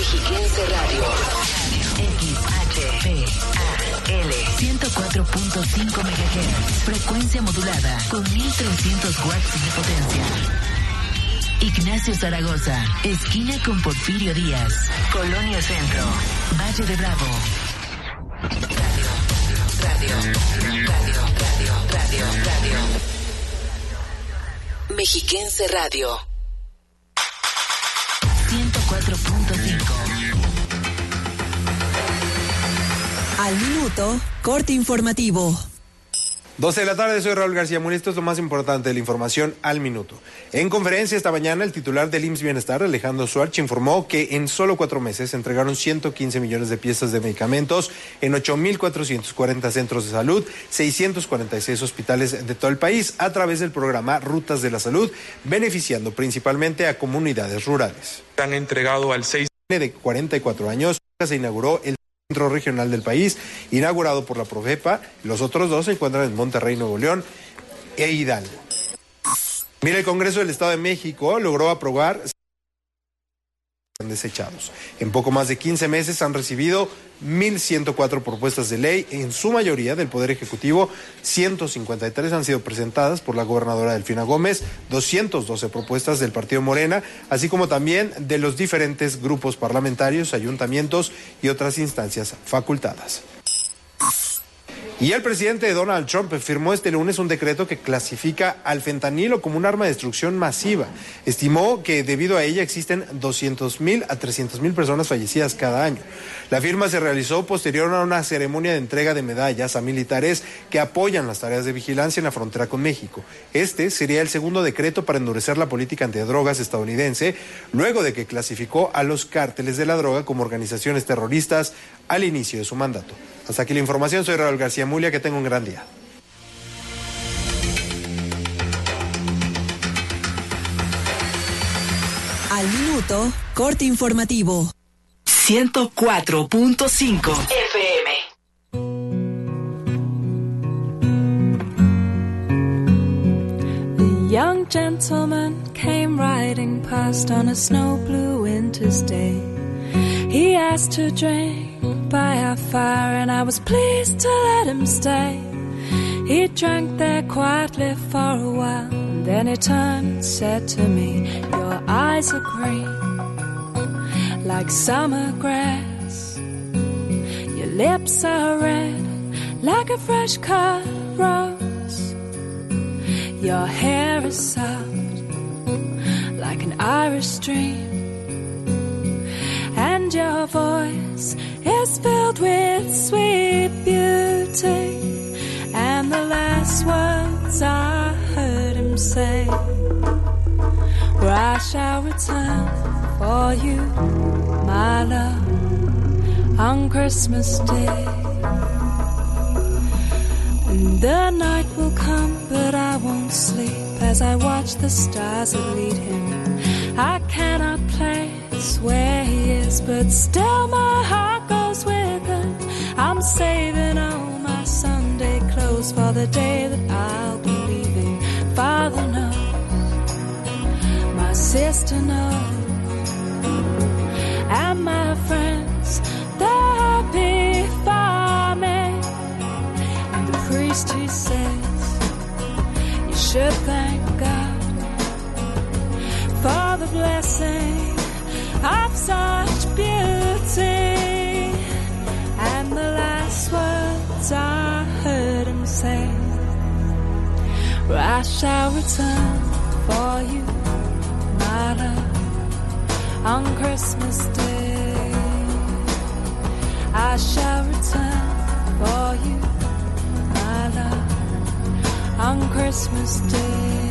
Mexiquense Radio. XHPAL 104.5 MHz. Frecuencia modulada con 1300 watts de potencia. Ignacio Zaragoza, esquina con Porfirio Díaz, Colonia Centro, Valle de Bravo. Radio. Mexiquense Radio. 104.5. Al minuto, corte informativo. 12 de la tarde, soy Raúl García Muriel. Esto es lo más importante de la información al minuto. En conferencia esta mañana, el titular del IMSS Bienestar, Alejandro Suárez, informó que en solo 4 meses entregaron 115 millones de piezas de medicamentos en 8,440 centros de salud, 646 hospitales de todo el país, a través del programa Rutas de la Salud, beneficiando principalmente a comunidades rurales. Han entregado al 6 de 44 años, se inauguró el Centro Regional del país, inaugurado por la Profepa. Los otros 2 se encuentran en Monterrey, Nuevo León e Hidalgo. Mira, el Congreso del Estado de México logró aprobar desechados. En poco más de 15 meses han recibido 1,104 propuestas de ley, en su mayoría del Poder Ejecutivo. 153 han sido presentadas por la gobernadora Delfina Gómez, 212 propuestas del Partido Morena, así como también de los diferentes grupos parlamentarios, ayuntamientos y otras instancias facultadas. Y el presidente Donald Trump firmó este lunes un decreto que clasifica al fentanilo como un arma de destrucción masiva. Estimó que debido a ella existen 200,000 a 300,000 personas fallecidas cada año. La firma se realizó posterior a una ceremonia de entrega de medallas a militares que apoyan las tareas de vigilancia en la frontera con México. Este sería el segundo decreto para endurecer la política antidrogas estadounidense, luego de que clasificó a los cárteles de la droga como organizaciones terroristas al inicio de su mandato. Hasta aquí la información, soy Raúl García Mulia, que tenga un gran día. Al minuto, corte informativo. 104.5 FM. The young gentleman came riding past on a snow blue winter's day. He asked to drink by our fire, and I was pleased to let him stay. He drank there quietly for a while, and then he turned and said to me, "Your eyes are green, like summer grass. Your lips are red, like a fresh cut rose. Your hair is soft, like an Irish stream. And your voice is filled with sweet beauty." And the last words I heard him say were, "I shall return for you, my love, on Christmas Day. And the night will come, but I won't sleep as I watch the stars that lead him. I cannot place where he is, but still my heart goes with him. I'm saving all my Sunday clothes for the day that I'll be leaving. Father knows, my sister knows, and my friends, they're happy for me. And the priest, he says, you should thank God for the blessing of such beauty. And the last words I heard him say were, "I shall return for you, my love, on Christmas Day. I shall return for you, my love, on Christmas Day."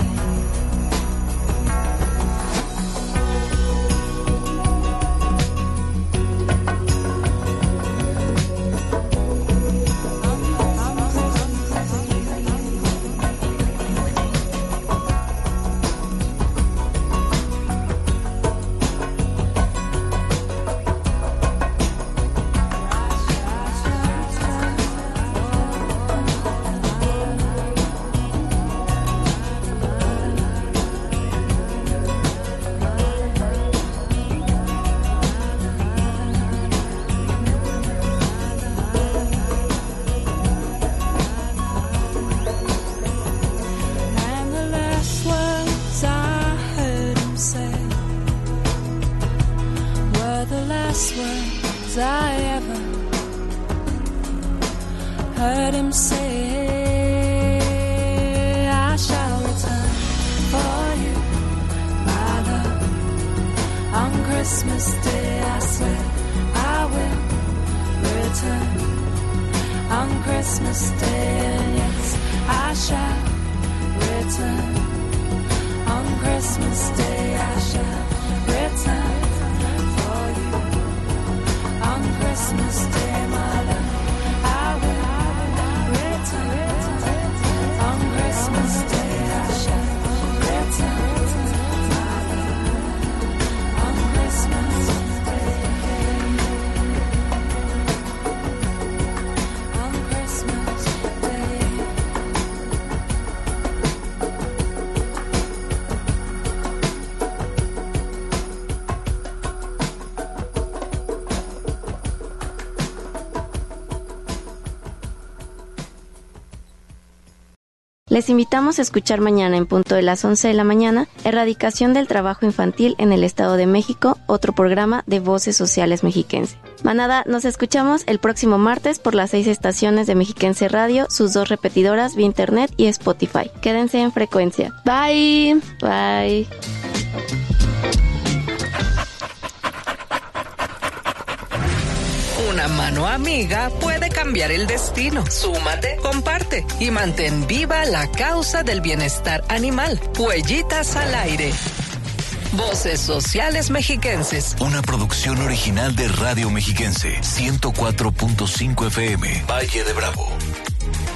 last words I ever heard him say. I shall return for you, my love. On Christmas Day I swear I will return. On Christmas Day, and yes, I shall return. On Christmas Day I shall return for you. On Christmas Day, my love, I will return. On Christmas Day I shall return, my love. On Christmas Day. On Christmas Day. Les invitamos a escuchar mañana en punto de las 11 de la mañana, Erradicación del Trabajo Infantil en el Estado de México, otro programa de Voces Sociales Mexiquense. Manada, nos escuchamos el próximo martes por las 6 estaciones de Mexiquense Radio, sus 2 repetidoras vía internet y Spotify. Quédense en frecuencia. Bye. Bye. Una mano amiga puede cambiar el destino. Súmate, comparte y mantén viva la causa del bienestar animal. Huellitas al aire. Voces Sociales Mexiquenses. Una producción original de Radio Mexiquense, 104.5 FM, Valle de Bravo.